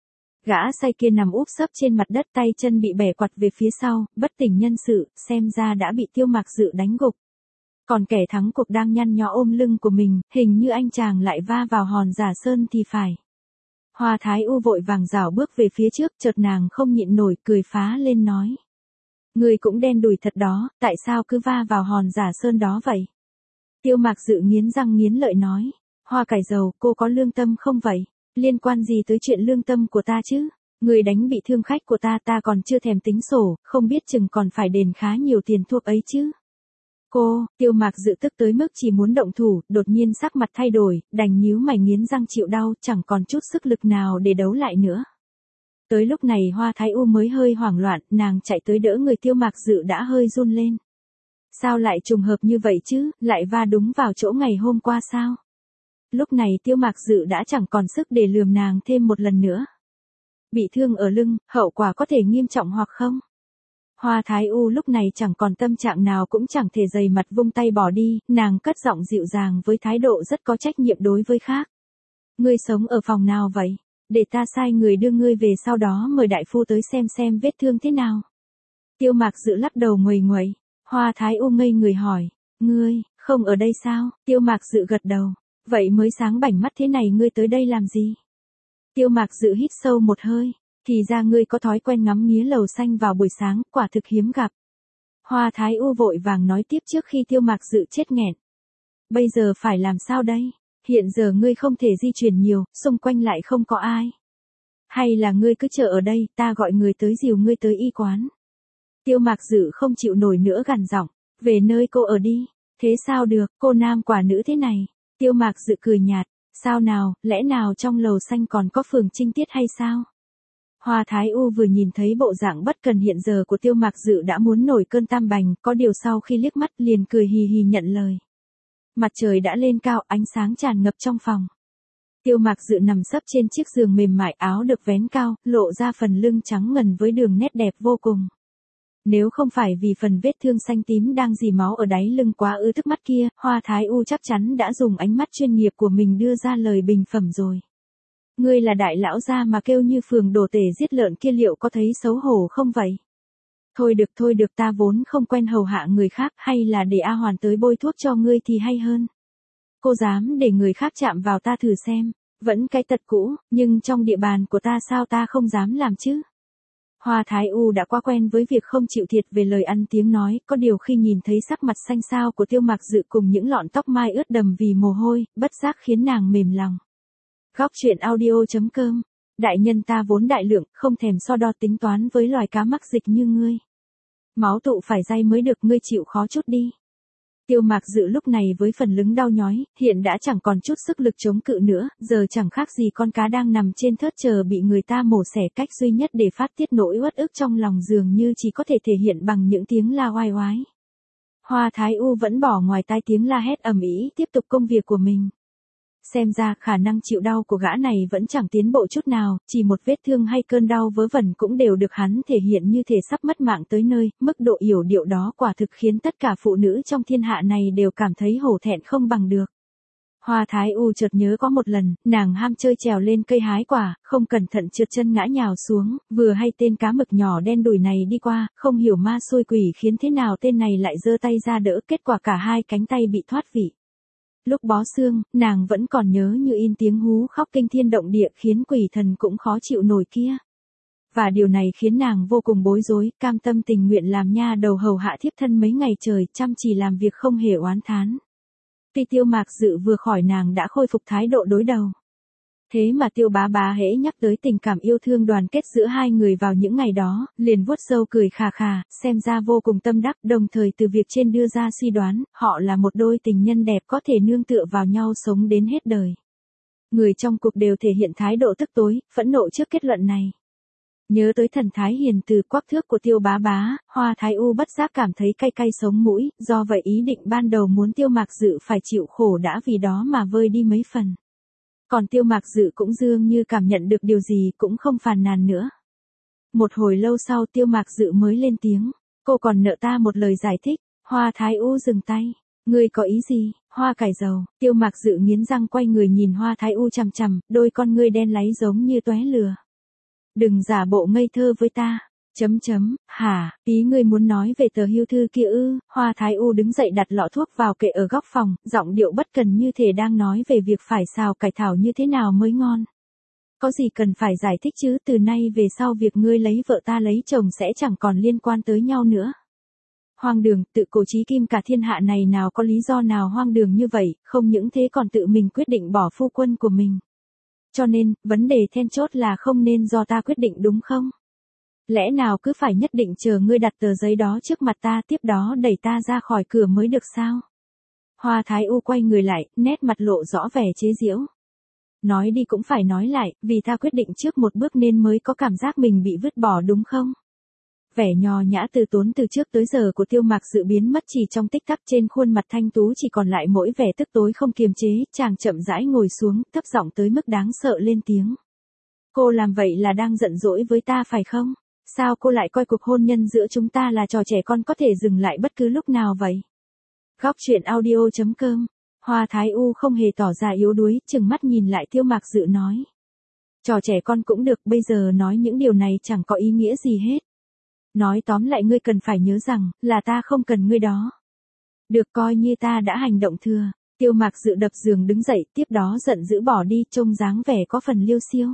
Gã say kia nằm úp sấp trên mặt đất, tay chân bị bẻ quặt về phía sau, bất tỉnh nhân sự, xem ra đã bị Tiêu Mạc Dự đánh gục. Còn kẻ thắng cuộc đang nhăn nhó ôm lưng của mình, hình như anh chàng lại va vào hòn giả sơn thì phải. Hoa Thái U vội vàng rảo bước về phía trước, chợt nàng không nhịn nổi, cười phá lên nói. Người cũng đen đủi thật đó, tại sao cứ va vào hòn giả sơn đó vậy? Tiêu Mạc Dự nghiến răng nghiến lợi nói. Hoa cải dầu, cô có lương tâm không vậy? Liên quan gì tới chuyện lương tâm của ta chứ? Người đánh bị thương khách của ta ta còn chưa thèm tính sổ, không biết chừng còn phải đền khá nhiều tiền thuốc ấy chứ. Cô, Tiêu Mạc Dự tức tới mức chỉ muốn động thủ, đột nhiên sắc mặt thay đổi, đành nhíu mày nghiến răng chịu đau, chẳng còn chút sức lực nào để đấu lại nữa. Tới lúc này Hoa Thái U mới hơi hoảng loạn, nàng chạy tới đỡ người Tiêu Mạc Dự đã hơi run lên. Sao lại trùng hợp như vậy chứ, lại va đúng vào chỗ ngày hôm qua sao? Lúc này Tiêu Mạc Dự đã chẳng còn sức để lườm nàng thêm một lần nữa. Bị thương ở lưng, hậu quả có thể nghiêm trọng hoặc không? Hoa Thái U lúc này chẳng còn tâm trạng nào, cũng chẳng thể dày mặt vung tay bỏ đi, nàng cất giọng dịu dàng với thái độ rất có trách nhiệm đối với khác. Ngươi sống ở phòng nào vậy? Để ta sai người đưa ngươi về, sau đó mời đại phu tới xem xem vết thương thế nào. Tiêu Mạc Dự lắc đầu nguầy nguậy. Hoa Thái U ngây người hỏi. Ngươi, không ở đây sao? Tiêu Mạc Dự gật đầu. Vậy mới sáng bảnh mắt thế này ngươi tới đây làm gì? Tiêu Mạc Dự hít sâu một hơi. Thì ra ngươi có thói quen ngắm nghía lầu xanh vào buổi sáng, quả thực hiếm gặp. Hoa Thái U vội vàng nói tiếp trước khi Tiêu Mạc Dự chết nghẹn. Bây giờ phải làm sao đây? Hiện giờ ngươi không thể di chuyển nhiều, xung quanh lại không có ai. Hay là ngươi cứ chờ ở đây, ta gọi người tới dìu ngươi tới y quán. Tiêu Mạc Dự không chịu nổi nữa gằn giọng, về nơi cô ở đi. Thế sao được, cô nam quả nữ thế này. Tiêu Mạc Dự cười nhạt, sao nào, lẽ nào trong lầu xanh còn có phường trinh tiết hay sao? Hoa Thái U vừa nhìn thấy bộ dạng bất cần hiện giờ của Tiêu Mạc Dự đã muốn nổi cơn tam bành, có điều sau khi liếc mắt liền cười hì hì nhận lời. Mặt trời đã lên cao, ánh sáng tràn ngập trong phòng. Tiêu Mạc Dự nằm sấp trên chiếc giường mềm mại, áo được vén cao, lộ ra phần lưng trắng ngần với đường nét đẹp vô cùng. Nếu không phải vì phần vết thương xanh tím đang rỉ máu ở đáy lưng quá ư tức mắt kia, Hoa Thái U chắc chắn đã dùng ánh mắt chuyên nghiệp của mình đưa ra lời bình phẩm rồi. Ngươi là đại lão gia mà kêu như phường đồ tể giết lợn kia, liệu có thấy xấu hổ không vậy? Thôi được thôi được, ta vốn không quen hầu hạ người khác, hay là để A Hoàn tới bôi thuốc cho ngươi thì hay hơn. Cô dám để người khác chạm vào ta thử xem, vẫn cái tật cũ, nhưng trong địa bàn của ta sao ta không dám làm chứ? Hoa Thái U đã quá quen với việc không chịu thiệt về lời ăn tiếng nói, có điều khi nhìn thấy sắc mặt xanh xao của Tiêu Mạc Dự cùng những lọn tóc mai ướt đầm vì mồ hôi, bất giác khiến nàng mềm lòng. Góc truyện audio chấm com. Đại nhân ta vốn đại lượng, không thèm so đo tính toán với loài cá mắc dịch như ngươi. Máu tụ phải day mới được, ngươi chịu khó chút đi. Tiêu Mạc Dự lúc này với phần lưng đau nhói, hiện đã chẳng còn chút sức lực chống cự nữa, giờ chẳng khác gì con cá đang nằm trên thớt chờ bị người ta mổ xẻ, cách duy nhất để phát tiết nỗi uất ức trong lòng dường như chỉ có thể thể hiện bằng những tiếng la oai oái. Hoa Thái U vẫn bỏ ngoài tai tiếng la hét ầm ĩ, tiếp tục công việc của mình. Xem ra khả năng chịu đau của gã này vẫn chẳng tiến bộ chút nào, chỉ một vết thương hay cơn đau vớ vẩn cũng đều được hắn thể hiện như thể sắp mất mạng tới nơi, mức độ yểu điệu đó quả thực khiến tất cả phụ nữ trong thiên hạ này đều cảm thấy hổ thẹn không bằng được. Hoa Thái U chợt nhớ có một lần, nàng ham chơi trèo lên cây hái quả, không cẩn thận trượt chân ngã nhào xuống, vừa hay tên cá mực nhỏ đen đủi này đi qua, không hiểu ma xui quỷ khiến thế nào tên này lại giơ tay ra đỡ, kết quả cả hai cánh tay bị thoát vị. Lúc bó xương, nàng vẫn còn nhớ như in tiếng hú khóc kinh thiên động địa khiến quỷ thần cũng khó chịu nổi kia. Và điều này khiến nàng vô cùng bối rối, cam tâm tình nguyện làm nha đầu hầu hạ thiếp thân mấy ngày trời, chăm chỉ làm việc không hề oán thán. Tuy Tiêu Mạc Dự vừa khỏi nàng đã khôi phục thái độ đối đầu. Thế mà Tiêu bá bá hễ nhắc tới tình cảm yêu thương đoàn kết giữa hai người vào những ngày đó, liền vuốt râu cười khà khà, xem ra vô cùng tâm đắc, đồng thời từ việc trên đưa ra suy đoán, họ là một đôi tình nhân đẹp có thể nương tựa vào nhau sống đến hết đời. Người trong cuộc đều thể hiện thái độ tức tối, phẫn nộ trước kết luận này. Nhớ tới thần thái hiền từ quắc thước của Tiêu bá bá, Hoa Thái U bất giác cảm thấy cay cay sống mũi, do vậy ý định ban đầu muốn Tiêu Mạc Dự phải chịu khổ đã vì đó mà vơi đi mấy phần. Còn Tiêu Mạc Dự cũng dường như cảm nhận được điều gì, cũng không phàn nàn nữa. Một hồi lâu sau Tiêu Mạc Dự mới lên tiếng, cô còn nợ ta một lời giải thích. Hoa Thái U dừng tay, ngươi có ý gì? Hoa cải dầu. Tiêu Mạc Dự nghiến răng quay người nhìn Hoa Thái U chằm chằm, đôi con ngươi đen láy giống như tóe lửa. Đừng giả bộ ngây thơ với ta. Chấm chấm, hả, ý ngươi muốn nói về tờ hưu thư kia ư? Hoa Thái U đứng dậy đặt lọ thuốc vào kệ ở góc phòng, giọng điệu bất cần như thể đang nói về việc phải xào cải thảo như thế nào mới ngon. Có gì cần phải giải thích chứ, từ nay về sau việc ngươi lấy vợ ta lấy chồng sẽ chẳng còn liên quan tới nhau nữa. Hoang đường, tự cổ chí kim cả thiên hạ này nào có lý do nào hoang đường như vậy, không những thế còn tự mình quyết định bỏ phu quân của mình. Cho nên, vấn đề then chốt là không nên do ta quyết định đúng không? Lẽ nào cứ phải nhất định chờ ngươi đặt tờ giấy đó trước mặt ta tiếp đó đẩy ta ra khỏi cửa mới được sao? Hoa Thái U quay người lại, nét mặt lộ rõ vẻ chế giễu. Nói đi cũng phải nói lại, vì ta quyết định trước một bước nên mới có cảm giác mình bị vứt bỏ đúng không? Vẻ nhò nhã từ tốn từ trước tới giờ của Tiêu Mạc Dự biến mất chỉ trong tích tắc, trên khuôn mặt thanh tú chỉ còn lại mỗi vẻ tức tối không kiềm chế, chàng chậm rãi ngồi xuống, thấp giọng tới mức đáng sợ lên tiếng. Cô làm vậy là đang giận dỗi với ta phải không? Sao cô lại coi cuộc hôn nhân giữa chúng ta là trò trẻ con có thể dừng lại bất cứ lúc nào vậy? Góc truyện audio chấm com. Hoa Thái U không hề tỏ ra yếu đuối, chừng mắt nhìn lại Tiêu Mạc Dự nói. Trò trẻ con cũng được, bây giờ nói những điều này chẳng có ý nghĩa gì hết. Nói tóm lại ngươi cần phải nhớ rằng, là ta không cần ngươi đó. Được, coi như ta đã hành động thừa. Tiêu Mạc Dự đập giường đứng dậy, tiếp đó giận dữ bỏ đi, trông dáng vẻ có phần liêu xiêu.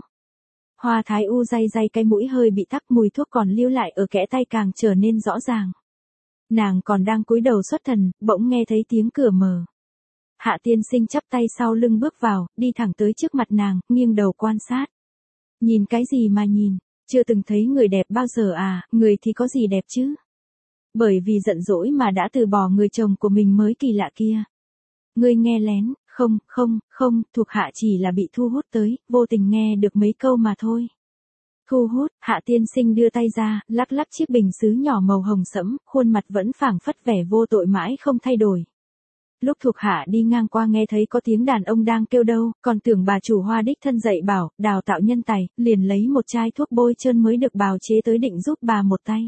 Hoa Thái U day day cái mũi hơi bị tắc, mùi thuốc còn lưu lại ở kẽ tay càng trở nên rõ ràng. Nàng còn đang cúi đầu xuất thần, bỗng nghe thấy tiếng cửa mở. Hạ tiên sinh chắp tay sau lưng bước vào, đi thẳng tới trước mặt nàng, nghiêng đầu quan sát. Nhìn cái gì mà nhìn, chưa từng thấy người đẹp bao giờ à, người thì có gì đẹp chứ? Bởi vì giận dỗi mà đã từ bỏ người chồng của mình mới kỳ lạ kia. Ngươi nghe lén, không, không, không, thuộc hạ chỉ là bị thu hút tới, vô tình nghe được mấy câu mà thôi. Thu hút, Hạ tiên sinh đưa tay ra, lắc lắc chiếc bình sứ nhỏ màu hồng sẫm, khuôn mặt vẫn phảng phất vẻ vô tội mãi không thay đổi. Lúc thuộc hạ đi ngang qua nghe thấy có tiếng đàn ông đang kêu đâu, còn tưởng bà chủ Hoa đích thân dạy bảo, đào tạo nhân tài, liền lấy một chai thuốc bôi trơn mới được bào chế tới định giúp bà một tay.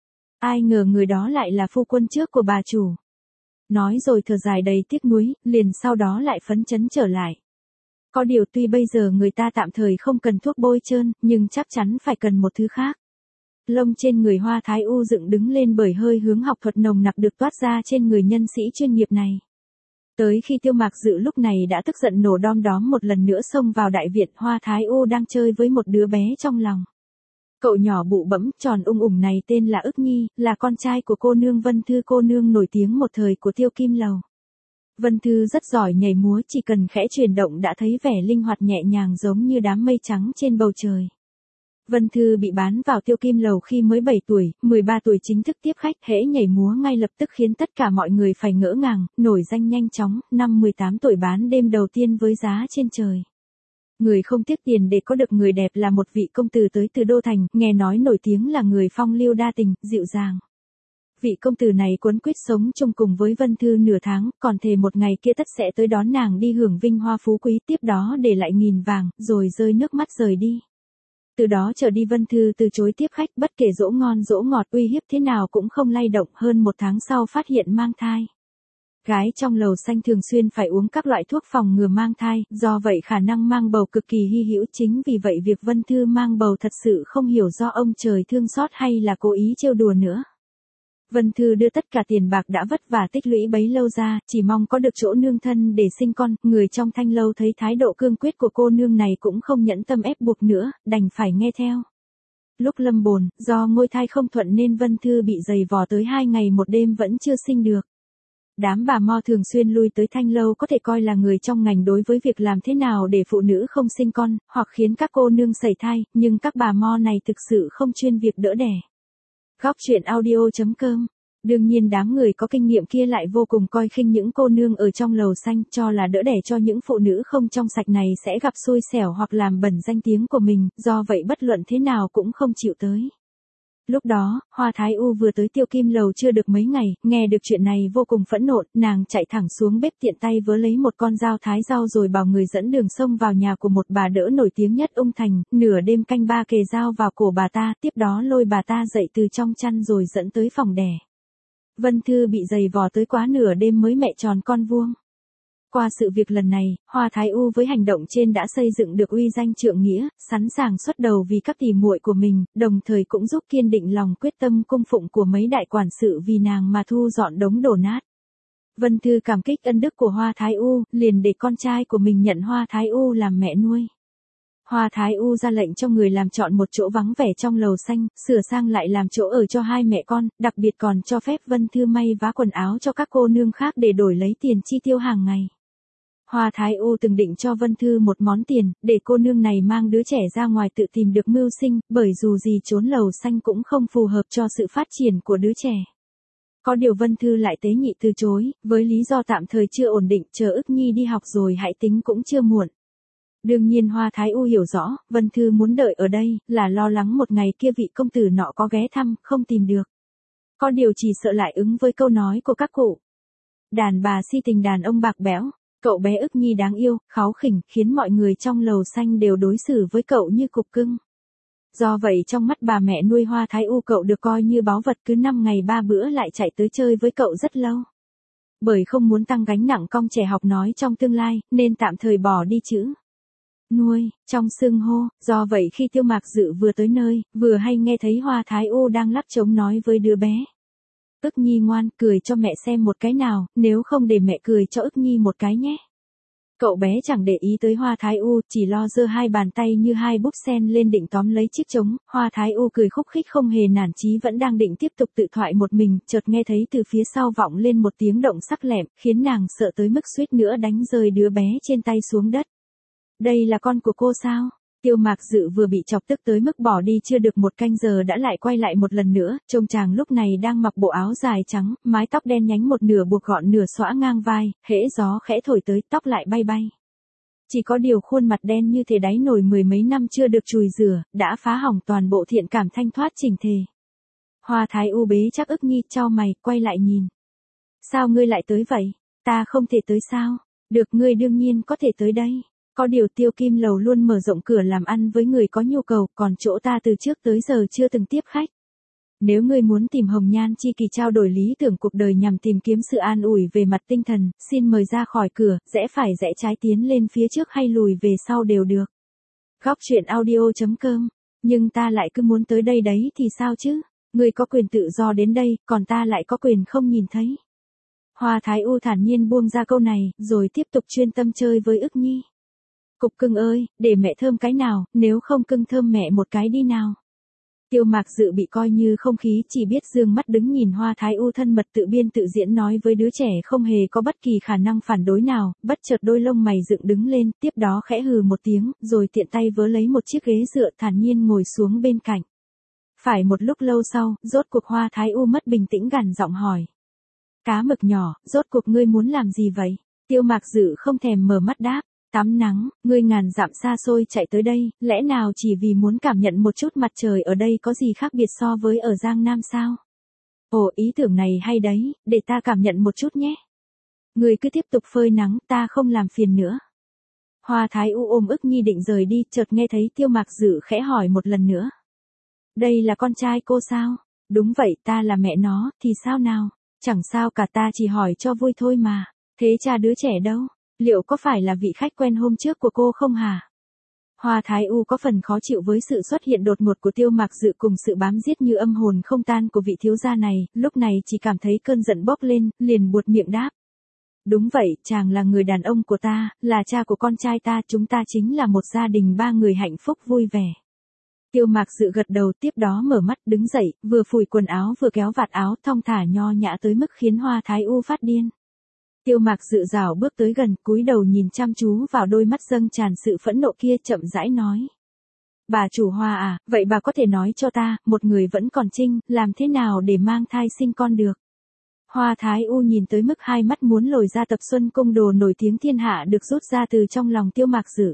Ai ngờ người đó lại là phu quân trước của bà chủ. Nói rồi thở dài đầy tiếc nuối, liền sau đó lại phấn chấn trở lại. Có điều tuy bây giờ người ta tạm thời không cần thuốc bôi trơn, nhưng chắc chắn phải cần một thứ khác. Lông trên người Hoa Thái U dựng đứng lên bởi hơi hướng học thuật nồng nặc được toát ra trên người nhân sĩ chuyên nghiệp này. Tới khi Tiêu Mạc Dự lúc này đã tức giận nổ đom đóm một lần nữa xông vào đại viện, Hoa Thái U đang chơi với một đứa bé trong lòng. Cậu nhỏ bụ bẫm tròn ung ủng này tên là Ức Nhi, là con trai của cô nương Vân Thư, cô nương nổi tiếng một thời của Tiêu Kim Lầu. Vân Thư rất giỏi nhảy múa, chỉ cần khẽ chuyển động đã thấy vẻ linh hoạt nhẹ nhàng giống như đám mây trắng trên bầu trời. Vân Thư bị bán vào Tiêu Kim Lầu khi mới bảy tuổi, mười ba tuổi chính thức tiếp khách, hễ nhảy múa ngay lập tức khiến tất cả mọi người phải ngỡ ngàng, nổi danh nhanh chóng, năm mười tám tuổi bán đêm đầu tiên với giá trên trời. Người không tiếc tiền để có được người đẹp là một vị công tử tới từ Đô Thành, nghe nói nổi tiếng là người phong lưu đa tình, dịu dàng. Vị công tử này cuốn quyết sống chung cùng với Vân Thư nửa tháng, còn thề một ngày kia tất sẽ tới đón nàng đi hưởng vinh hoa phú quý, tiếp đó để lại nghìn vàng, rồi rơi nước mắt rời đi. Từ đó trở đi Vân Thư từ chối tiếp khách, bất kể dỗ ngon dỗ ngọt uy hiếp thế nào cũng không lay động. Hơn một tháng sau phát hiện mang thai. Gái trong lầu xanh thường xuyên phải uống các loại thuốc phòng ngừa mang thai, do vậy khả năng mang bầu cực kỳ hy hữu. Chính vì vậy việc Vân Thư mang bầu thật sự không hiểu do ông trời thương xót hay là cố ý trêu đùa nữa. Vân Thư đưa tất cả tiền bạc đã vất vả tích lũy bấy lâu ra, chỉ mong có được chỗ nương thân để sinh con. Người trong thanh lâu thấy thái độ cương quyết của cô nương này cũng không nhẫn tâm ép buộc nữa, đành phải nghe theo. Lúc lâm bồn, do ngôi thai không thuận nên Vân Thư bị giày vò tới hai ngày một đêm vẫn chưa sinh được. Đám bà mo thường xuyên lui tới thanh lâu có thể coi là người trong ngành đối với việc làm thế nào để phụ nữ không sinh con, hoặc khiến các cô nương sẩy thai, nhưng các bà mo này thực sự không chuyên việc đỡ đẻ. Góc truyện audio chấm com. Đương nhiên đám người có kinh nghiệm kia lại vô cùng coi khinh những cô nương ở trong lầu xanh, cho là đỡ đẻ cho những phụ nữ không trong sạch này sẽ gặp xui xẻo hoặc làm bẩn danh tiếng của mình, do vậy bất luận thế nào cũng không chịu tới. Lúc đó, Hoa Thái U vừa tới Tiêu Kim Lầu chưa được mấy ngày, nghe được chuyện này vô cùng phẫn nộ, nàng chạy thẳng xuống bếp tiện tay vớ lấy một con dao thái rau rồi bảo người dẫn đường xông vào nhà của một bà đỡ nổi tiếng nhất Ung Thành, nửa đêm canh ba kề dao vào cổ bà ta, tiếp đó lôi bà ta dậy từ trong chăn rồi dẫn tới phòng đẻ. Vân Thư bị giày vò tới quá nửa đêm mới mẹ tròn con vuông. Qua sự việc lần này, Hoa Thái U với hành động trên đã xây dựng được uy danh trượng nghĩa, sẵn sàng xuất đầu vì các tỷ muội của mình, đồng thời cũng giúp kiên định lòng quyết tâm cung phụng của mấy đại quản sự vì nàng mà thu dọn đống đổ nát. Vân Thư cảm kích ân đức của Hoa Thái U, liền để con trai của mình nhận Hoa Thái U làm mẹ nuôi. Hoa Thái U ra lệnh cho người làm chọn một chỗ vắng vẻ trong lầu xanh, sửa sang lại làm chỗ ở cho hai mẹ con, đặc biệt còn cho phép Vân Thư may vá quần áo cho các cô nương khác để đổi lấy tiền chi tiêu hàng ngày. Hoa Thái U từng định cho Vân Thư một món tiền, để cô nương này mang đứa trẻ ra ngoài tự tìm được mưu sinh, bởi dù gì trốn lầu xanh cũng không phù hợp cho sự phát triển của đứa trẻ. Có điều Vân Thư lại tế nhị từ chối, với lý do tạm thời chưa ổn định, chờ Ức Nhi đi học rồi hãy tính cũng chưa muộn. Đương nhiên Hoa Thái U hiểu rõ, Vân Thư muốn đợi ở đây, là lo lắng một ngày kia vị công tử nọ có ghé thăm, không tìm được. Có điều chỉ sợ lại ứng với câu nói của các cụ. Đàn bà si tình đàn ông bạc bẽo. Cậu bé Ức Nhi đáng yêu, kháu khỉnh, khiến mọi người trong lầu xanh đều đối xử với cậu như cục cưng. Do vậy trong mắt bà mẹ nuôi Hoa Thái U cậu được coi như báu vật, cứ năm ngày ba bữa lại chạy tới chơi với cậu rất lâu. Bởi không muốn tăng gánh nặng cong trẻ học nói trong tương lai, nên tạm thời bỏ đi chữ nuôi trong xưng hô, do vậy khi Tiêu Mạc Dự vừa tới nơi, vừa hay nghe thấy Hoa Thái U đang lắc trống nói với đứa bé. Ức Nhi ngoan, cười cho mẹ xem một cái nào, nếu không để mẹ cười cho Ức Nhi một cái nhé. Cậu bé chẳng để ý tới Hoa Thái U, chỉ lo giơ hai bàn tay như hai búp sen lên định tóm lấy chiếc trống. Hoa Thái U cười khúc khích không hề nản chí, vẫn đang định tiếp tục tự thoại một mình, chợt nghe thấy từ phía sau vọng lên một tiếng động sắc lẹm, khiến nàng sợ tới mức suýt nữa đánh rơi đứa bé trên tay xuống đất. Đây là con của cô sao? Tiêu Mạc Dự vừa bị chọc tức tới mức bỏ đi chưa được một canh giờ đã lại quay lại một lần nữa, trông chàng lúc này đang mặc bộ áo dài trắng, mái tóc đen nhánh một nửa buộc gọn nửa xõa ngang vai, hễ gió khẽ thổi tới tóc lại bay bay. Chỉ có điều khuôn mặt đen như thể đáy nồi mười mấy năm chưa được chùi rửa, đã phá hỏng toàn bộ thiện cảm thanh thoát chỉnh tề. Hoa Thái U bế chắc Ức Nhi, chau mày, quay lại nhìn. Sao ngươi lại tới vậy? Ta không thể tới sao? Được, ngươi đương nhiên có thể tới đây. Có điều Tiêu Kim Lầu luôn mở rộng cửa làm ăn với người có nhu cầu, còn chỗ ta từ trước tới giờ chưa từng tiếp khách. Nếu ngươi muốn tìm Hồng Nhan Chi Kỷ trao đổi lý tưởng cuộc đời nhằm tìm kiếm sự an ủi về mặt tinh thần, xin mời ra khỏi cửa, rẽ phải rẽ trái tiến lên phía trước hay lùi về sau đều được. Góc truyện audio chấm com. Nhưng ta lại cứ muốn tới đây đấy thì sao chứ? Ngươi có quyền tự do đến đây, còn ta lại có quyền không nhìn thấy. Hoa Thái U thản nhiên buông ra câu này, rồi tiếp tục chuyên tâm chơi với ức nhi. Cục cưng ơi, để mẹ thơm cái nào, nếu không cưng thơm mẹ một cái đi nào. Tiêu Mạc Dự bị coi như không khí, chỉ biết dương mắt đứng nhìn Hoa Thái U thân mật tự biên tự diễn nói với đứa trẻ không hề có bất kỳ khả năng phản đối nào, bất chợt đôi lông mày dựng đứng lên, tiếp đó khẽ hừ một tiếng, rồi tiện tay vớ lấy một chiếc ghế dựa thản nhiên ngồi xuống bên cạnh. Phải một lúc lâu sau, rốt cuộc Hoa Thái U mất bình tĩnh gằn giọng hỏi. Cá mực nhỏ, rốt cuộc ngươi muốn làm gì vậy? Tiêu Mạc Dự không thèm mở mắt đáp. Tắm nắng, ngươi ngàn dặm xa xôi chạy tới đây, lẽ nào chỉ vì muốn cảm nhận một chút mặt trời ở đây có gì khác biệt so với ở Giang Nam sao? Ồ, ý tưởng này hay đấy, để ta cảm nhận một chút nhé. Ngươi cứ tiếp tục phơi nắng, ta không làm phiền nữa. Hoa Thái U ôm ức nhi định rời đi, chợt nghe thấy Tiêu Mạc Dự khẽ hỏi một lần nữa. Đây là con trai cô sao? Đúng vậy, ta là mẹ nó, thì sao nào? Chẳng sao cả, ta chỉ hỏi cho vui thôi mà. Thế cha đứa trẻ đâu? Liệu có phải là vị khách quen hôm trước của cô không hả? Hoa Thái U có phần khó chịu với sự xuất hiện đột ngột của Tiêu Mạc Dự cùng sự bám giết như âm hồn không tan của vị thiếu gia này, lúc này chỉ cảm thấy cơn giận bốc lên, liền buột miệng đáp. Đúng vậy, chàng là người đàn ông của ta, là cha của con trai ta, chúng ta chính là một gia đình ba người hạnh phúc vui vẻ. Tiêu Mạc Dự gật đầu, tiếp đó mở mắt đứng dậy, vừa phủi quần áo vừa kéo vạt áo thong thả nho nhã tới mức khiến Hoa Thái U phát điên. Tiêu Mạc Dự rảo bước tới gần, cúi đầu nhìn chăm chú vào đôi mắt dâng tràn sự phẫn nộ kia, chậm rãi nói. Bà chủ Hoa à, vậy bà có thể nói cho ta, một người vẫn còn trinh, làm thế nào để mang thai sinh con được? Hoa Thái U nhìn tới mức hai mắt muốn lồi ra tập Xuân Cung đồ nổi tiếng thiên hạ được rút ra từ trong lòng Tiêu Mạc Dự.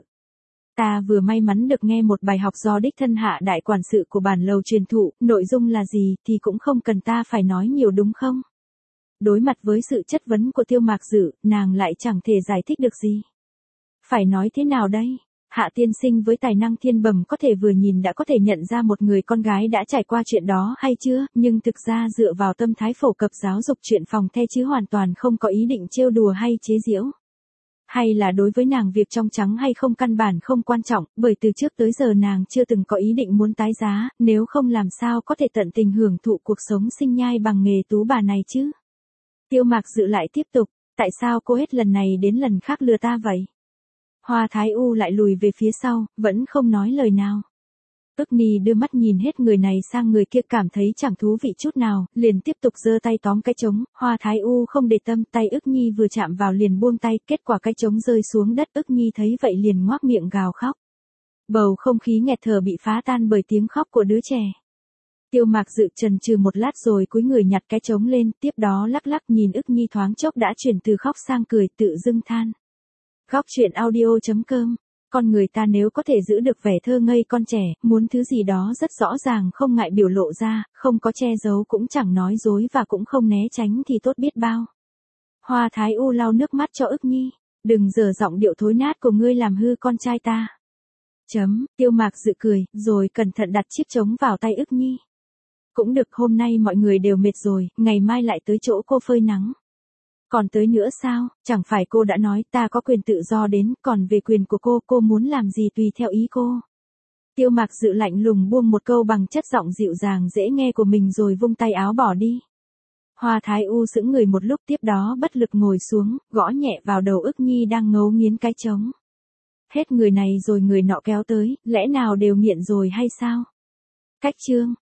Ta vừa may mắn được nghe một bài học do đích thân hạ đại quản sự của bản lầu truyền thụ, nội dung là gì thì cũng không cần ta phải nói nhiều đúng không? Đối mặt với sự chất vấn của Tiêu Mạc Dự, nàng lại chẳng thể giải thích được gì. Phải nói thế nào đây? Hạ tiên sinh với tài năng thiên bẩm có thể vừa nhìn đã có thể nhận ra một người con gái đã trải qua chuyện đó hay chưa, nhưng thực ra dựa vào tâm thái phổ cập giáo dục chuyện phòng the chứ hoàn toàn không có ý định trêu đùa hay chế giễu. Hay là đối với nàng việc trong trắng hay không căn bản không quan trọng, bởi từ trước tới giờ nàng chưa từng có ý định muốn tái giá, nếu không làm sao có thể tận tình hưởng thụ cuộc sống sinh nhai bằng nghề tú bà này chứ. Tiêu Mạc Dự lại tiếp tục, tại sao cô hết lần này đến lần khác lừa ta vậy? Hoa Thái U lại lùi về phía sau, vẫn không nói lời nào. Ức Nhi đưa mắt nhìn hết người này sang người kia cảm thấy chẳng thú vị chút nào, liền tiếp tục giơ tay tóm cái trống, Hoa Thái U không để tâm, tay Ức Nhi vừa chạm vào liền buông tay, kết quả cái trống rơi xuống đất, Ức Nhi thấy vậy liền ngoác miệng gào khóc. Bầu không khí nghẹt thở bị phá tan bởi tiếng khóc của đứa trẻ. Tiêu Mạc Dự chần chừ một lát rồi cúi người nhặt cái trống lên, tiếp đó lắc lắc nhìn Ức Nhi thoáng chốc đã chuyển từ khóc sang cười, tự dưng than. Góc truyện audio chấm com. Con người ta nếu có thể giữ được vẻ thơ ngây con trẻ, muốn thứ gì đó rất rõ ràng không ngại biểu lộ ra, không có che giấu cũng chẳng nói dối và cũng không né tránh thì tốt biết bao. Hoa Thái U lau nước mắt cho Ức Nhi. Đừng dở giọng điệu thối nát của ngươi làm hư con trai ta. Chấm, Tiêu Mạc Dự cười, rồi cẩn thận đặt chiếc trống vào tay Ức Nhi. Cũng được, hôm nay mọi người đều mệt rồi, ngày mai lại tới chỗ cô phơi nắng. Còn tới nữa sao, chẳng phải cô đã nói ta có quyền tự do đến, còn về quyền của cô, cô muốn làm gì tùy theo ý cô. Tiêu Mạc Dự lạnh lùng buông một câu bằng chất giọng dịu dàng dễ nghe của mình rồi vung tay áo bỏ đi. Hoa Thái U sững người một lúc, tiếp đó bất lực ngồi xuống, gõ nhẹ vào đầu Ức Nhi đang ngấu nghiến cái trống. Hết người này rồi người nọ kéo tới, lẽ nào đều nghiện rồi hay sao? Cách chương.